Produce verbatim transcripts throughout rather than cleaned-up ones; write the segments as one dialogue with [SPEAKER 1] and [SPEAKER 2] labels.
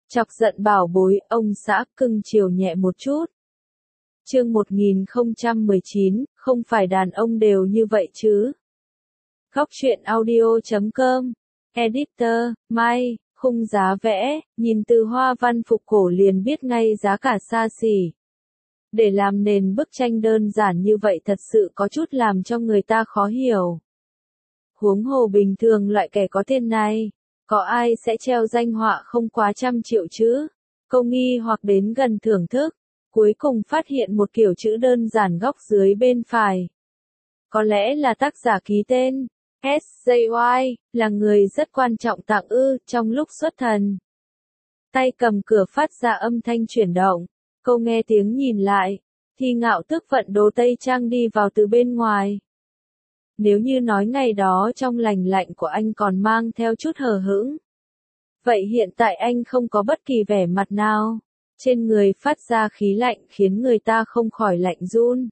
[SPEAKER 1] Chọc giận bảo bối, ông xã cưng chiều nhẹ một chút. Chương một nghìn không trăm mười chín, không phải đàn ông đều như vậy chứ. Góc truyện audio chấm com, Editor, Mai, khung giá vẽ, nhìn từ hoa văn phục cổ liền biết ngay giá cả xa xỉ. Để làm nền bức tranh đơn giản như vậy thật sự có chút làm cho người ta khó hiểu. Huống hồ bình thường loại kẻ có tiền này, có ai sẽ treo danh họa không quá trăm triệu chứ? Câu nghi hoặc đến gần thưởng thức, cuối cùng phát hiện một kiểu chữ đơn giản góc dưới bên phải. Có lẽ là tác giả ký tên, ét gi i, là người rất quan trọng tặng ư, trong lúc xuất thần. Tay cầm cửa phát ra âm thanh chuyển động, cô nghe tiếng nhìn lại, thì Ngạo Tức vận đồ tây trang đi vào từ bên ngoài. Nếu như nói ngày đó trong lành lạnh của anh còn mang theo chút hờ hững. Vậy hiện tại anh không có bất kỳ vẻ mặt nào. Trên người phát ra khí lạnh khiến người ta không khỏi lạnh run.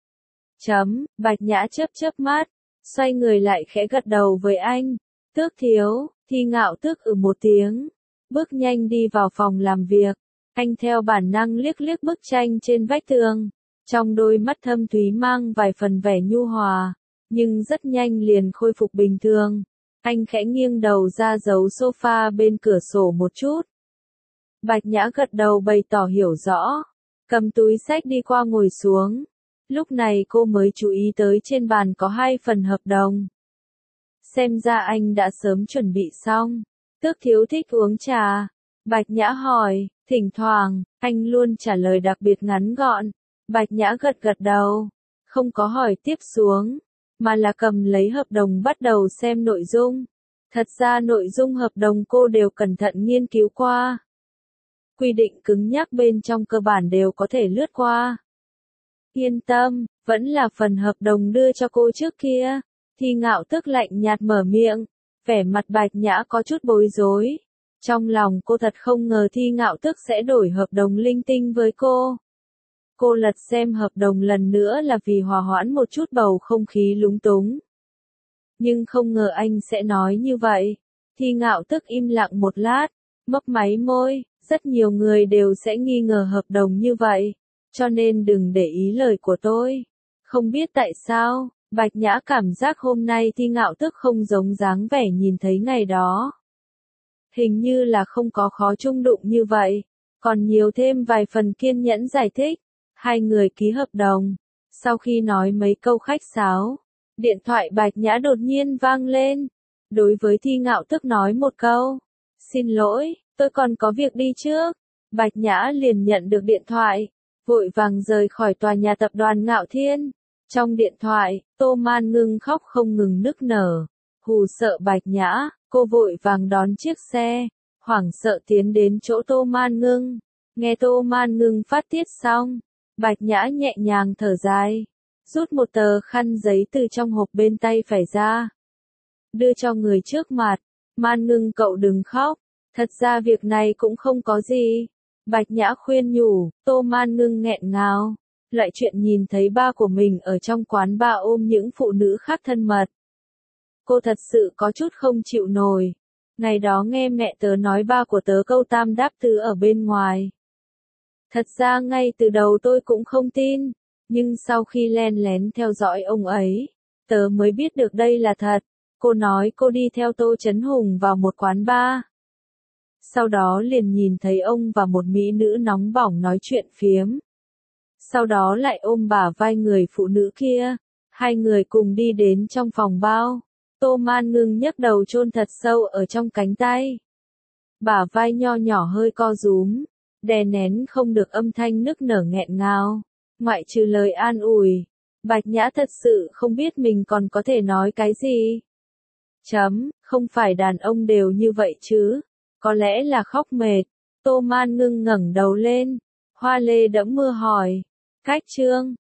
[SPEAKER 1] Chấm, Bạch Nhã chớp chớp mắt, xoay người lại khẽ gật đầu với anh. Tước thiếu, thì Ngạo Tước ừ một tiếng. Bước nhanh đi vào phòng làm việc. Anh theo bản năng liếc liếc bức tranh trên vách tường. Trong đôi mắt thâm thúy mang vài phần vẻ nhu hòa. Nhưng rất nhanh liền khôi phục bình thường. Anh khẽ nghiêng đầu ra giấu sofa bên cửa sổ một chút. Bạch Nhã gật đầu bày tỏ hiểu rõ. Cầm túi xách đi qua ngồi xuống. Lúc này cô mới chú ý tới trên bàn có hai phần hợp đồng. Xem ra anh đã sớm chuẩn bị xong. Tước thiếu thích uống trà. Bạch Nhã hỏi, thỉnh thoảng, anh luôn trả lời đặc biệt ngắn gọn. Bạch Nhã gật gật đầu. Không có hỏi tiếp xuống. Mà là cầm lấy hợp đồng bắt đầu xem nội dung. Thật ra nội dung hợp đồng cô đều cẩn thận nghiên cứu qua. Quy định cứng nhắc bên trong cơ bản đều có thể lướt qua. Yên tâm, vẫn là phần hợp đồng đưa cho cô trước kia. Thì Ngạo Tức lạnh nhạt mở miệng. Vẻ mặt Bạch Nhã có chút bối rối. Trong lòng cô thật không ngờ Thi Ngạo Tức sẽ đổi hợp đồng linh tinh với cô. Cô lật xem hợp đồng lần nữa là vì hòa hoãn một chút bầu không khí lúng túng. Nhưng không ngờ anh sẽ nói như vậy. Thi Ngạo Tức im lặng một lát, mấp máy môi, rất nhiều người đều sẽ nghi ngờ hợp đồng như vậy, cho nên đừng để ý lời của tôi. Không biết tại sao, Bạch Nhã cảm giác hôm nay Thi Ngạo Tức không giống dáng vẻ nhìn thấy ngày đó. Hình như là không có khó chung đụng như vậy, còn nhiều thêm vài phần kiên nhẫn giải thích. Hai người ký hợp đồng. Sau khi nói mấy câu khách sáo, điện thoại Bạch Nhã đột nhiên vang lên. Đối với Thi Ngạo Tức nói một câu. Xin lỗi, tôi còn có việc đi trước. Bạch Nhã liền nhận được điện thoại. Vội vàng rời khỏi tòa nhà tập đoàn Ngạo Thiên. Trong điện thoại, Tô Man Ngưng khóc không ngừng nức nở. Hù sợ Bạch Nhã, cô vội vàng đón chiếc xe. Hoảng sợ tiến đến chỗ Tô Man Ngưng. Nghe Tô Man Ngưng phát tiết xong. Bạch Nhã nhẹ nhàng thở dài, rút một tờ khăn giấy từ trong hộp bên tay phải ra. Đưa cho người trước mặt, Man Ngưng cậu đừng khóc, thật ra việc này cũng không có gì. Bạch Nhã khuyên nhủ, Tô Man Ngưng nghẹn ngào, lại chuyện nhìn thấy ba của mình ở trong quán bar ôm những phụ nữ khác thân mật. Cô thật sự có chút không chịu nổi, ngày đó nghe mẹ tớ nói ba của tớ câu tam đáp tứ ở bên ngoài. Thật ra ngay từ đầu tôi cũng không tin, nhưng sau khi len lén theo dõi ông ấy, tớ mới biết được đây là thật. Cô nói cô đi theo Tô Chấn Hùng vào một quán bar. Sau đó liền nhìn thấy ông và một mỹ nữ nóng bỏng nói chuyện phiếm. Sau đó lại ôm bả vai người phụ nữ kia, hai người cùng đi đến trong phòng bao. Tô Man Ngưng nhấc đầu chôn thật sâu ở trong cánh tay. Bả vai nho nhỏ hơi co rúm. Đè nén không được âm thanh nức nở nghẹn ngào, ngoại trừ lời an ủi. Bạch Nhã thật sự không biết mình còn có thể nói cái gì. Chấm, không phải đàn ông đều như vậy chứ, có lẽ là khóc mệt. Tô Man Ngưng ngẩng đầu lên, hoa lê đẫm mưa hỏi. Cách chương,